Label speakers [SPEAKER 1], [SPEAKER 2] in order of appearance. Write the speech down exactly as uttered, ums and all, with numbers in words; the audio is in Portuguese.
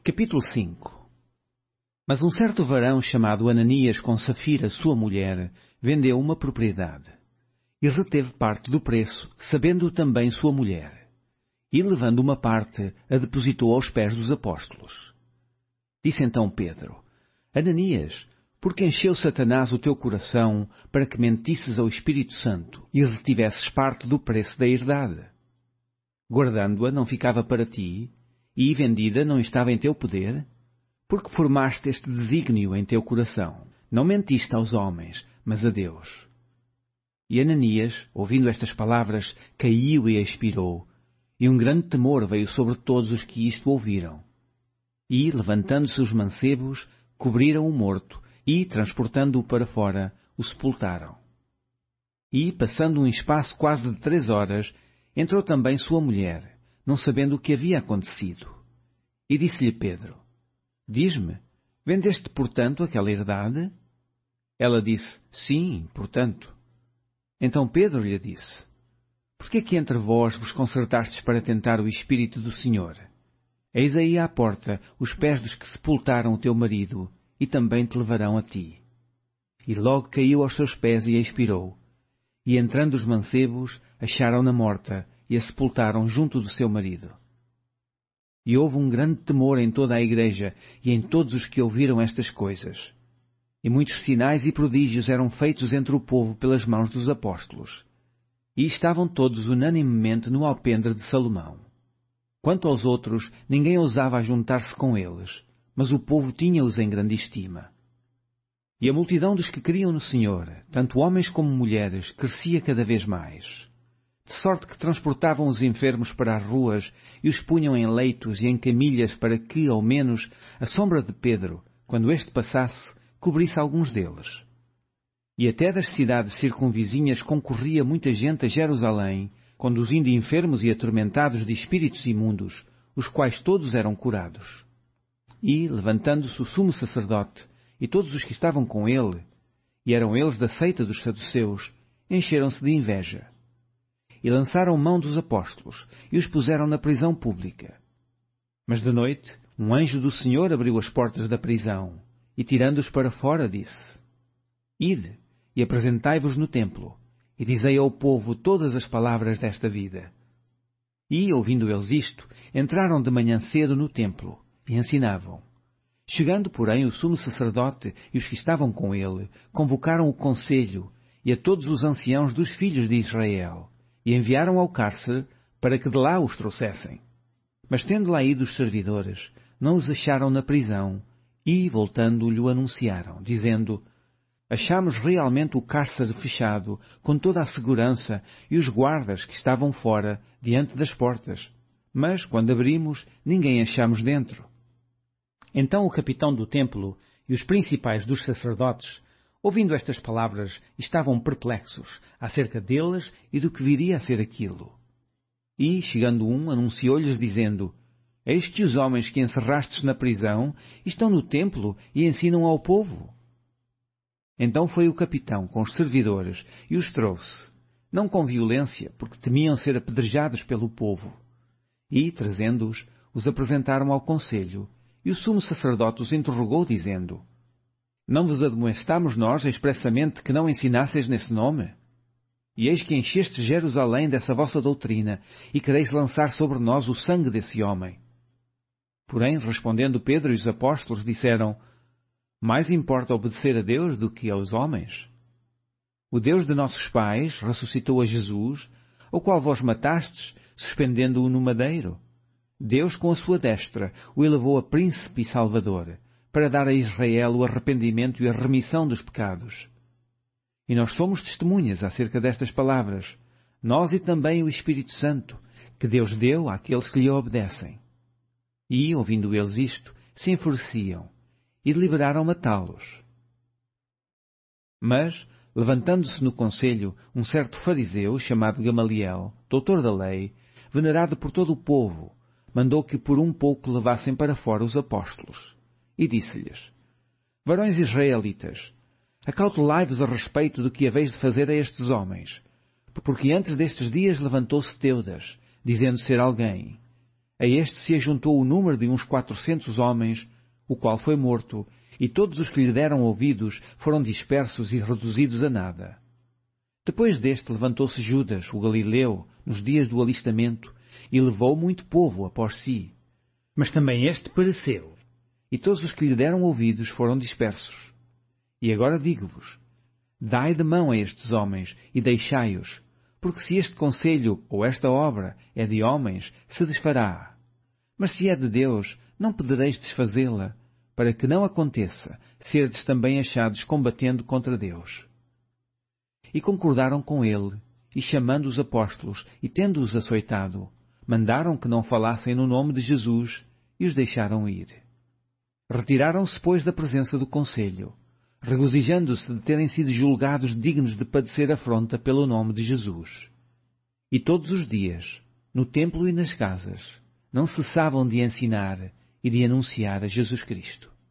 [SPEAKER 1] Capítulo cinco. Mas um certo varão chamado Ananias com Safira, sua mulher, vendeu uma propriedade e reteve parte do preço, sabendo também sua mulher. E, levando uma parte, a depositou aos pés dos apóstolos. Disse então Pedro: Ananias, por que encheu Satanás o teu coração para que mentisses ao Espírito Santo e retivesses parte do preço da herdade? Guardando-a não ficava para ti, e vendida não estava em teu poder? Porque formaste este desígnio em teu coração. Não mentiste aos homens, mas a Deus. E Ananias, ouvindo estas palavras, caiu e expirou, e um grande temor veio sobre todos os que isto ouviram. E, levantando-se os mancebos, cobriram o morto, e, transportando-o para fora, o sepultaram. E, passando um espaço quase de três horas, entrou também sua mulher, não sabendo o que havia acontecido. E disse-lhe Pedro: Diz-me, vendeste, portanto, aquela herdade? Ela disse: Sim, portanto. Então Pedro lhe disse: Por que é que entre vós vos concertastes para tentar o Espírito do Senhor? Eis aí à porta os pés dos que sepultaram o teu marido, e também te levarão a ti. E logo caiu aos seus pés e expirou. E entrando os mancebos, acharam-na morta, e a sepultaram junto do seu marido. E houve um grande temor em toda a igreja e em todos os que ouviram estas coisas. E muitos sinais e prodígios eram feitos entre o povo pelas mãos dos apóstolos. E estavam todos unanimemente no alpendre de Salomão. Quanto aos outros, ninguém ousava juntar-se com eles, mas o povo tinha-os em grande estima. E a multidão dos que criam no Senhor, tanto homens como mulheres, crescia cada vez mais. De sorte que transportavam os enfermos para as ruas e os punham em leitos e em camilhas para que, ao menos, a sombra de Pedro, quando este passasse, cobrisse alguns deles. E até das cidades circunvizinhas concorria muita gente a Jerusalém, conduzindo enfermos e atormentados de espíritos imundos, os quais todos eram curados. E, levantando-se o sumo sacerdote e todos os que estavam com ele, e eram eles da seita dos saduceus, encheram-se de inveja. E lançaram mão dos apóstolos, e os puseram na prisão pública. Mas de noite, um anjo do Senhor abriu as portas da prisão, e tirando-os para fora, disse: Ide, e apresentai-vos no templo, e dizei ao povo todas as palavras desta vida. E, ouvindo eles isto, entraram de manhã cedo no templo, e ensinavam. Chegando, porém, o sumo sacerdote e os que estavam com ele, convocaram o conselho, e a todos os anciãos dos filhos de Israel, e enviaram ao cárcere para que de lá os trouxessem. Mas tendo lá ido os servidores, não os acharam na prisão, e, voltando, lhe anunciaram, dizendo: Achamos realmente o cárcere fechado, com toda a segurança, e os guardas que estavam fora, diante das portas. Mas, quando abrimos, ninguém achamos dentro. Então o capitão do templo e os principais dos sacerdotes, ouvindo estas palavras, estavam perplexos acerca deles e do que viria a ser aquilo. E, chegando um, anunciou-lhes, dizendo: Eis que os homens que encerrastes na prisão estão no templo e ensinam ao povo. Então foi o capitão com os servidores e os trouxe, não com violência, porque temiam ser apedrejados pelo povo. E, trazendo-os, os apresentaram ao conselho, e o sumo sacerdote os interrogou, dizendo: Não vos admoestamos nós expressamente que não ensinasseis nesse nome? E eis que enchestes Jerusalém dessa vossa doutrina, e quereis lançar sobre nós o sangue desse homem. Porém, respondendo Pedro e os apóstolos, disseram: Mais importa obedecer a Deus do que aos homens. O Deus de nossos pais ressuscitou a Jesus, o qual vós matastes, suspendendo-o no madeiro. Deus, com a sua destra, o elevou a príncipe e salvador, para dar a Israel o arrependimento e a remissão dos pecados. E nós somos testemunhas acerca destas palavras, nós e também o Espírito Santo, que Deus deu àqueles que lhe obedecem. E, ouvindo eles isto, se enfureciam, e deliberaram matá-los. Mas, levantando-se no conselho, um certo fariseu, chamado Gamaliel, doutor da lei, venerado por todo o povo, mandou que por um pouco levassem para fora os apóstolos. E disse-lhes: Varões israelitas, acautelai-vos a respeito do que haveis de fazer a estes homens, porque antes destes dias levantou-se Teudas, dizendo ser alguém. A este se ajuntou o número de uns quatrocentos homens, o qual foi morto, e todos os que lhe deram ouvidos foram dispersos e reduzidos a nada. Depois deste levantou-se Judas, o Galileu, nos dias do alistamento, e levou muito povo após si. Mas também este pereceu, e todos os que lhe deram ouvidos foram dispersos. E agora digo-vos, dai de mão a estes homens e deixai-os, porque se este conselho ou esta obra é de homens, se desfará. Mas se é de Deus, não podereis desfazê-la, para que não aconteça serdes também achados combatendo contra Deus. E concordaram com ele, e chamando os apóstolos, e tendo-os açoitado, mandaram que não falassem no nome de Jesus, e os deixaram ir. Retiraram-se, pois, da presença do conselho, regozijando-se de terem sido julgados dignos de padecer afronta pelo nome de Jesus. E todos os dias, no templo e nas casas, não cessavam de ensinar e de anunciar a Jesus Cristo.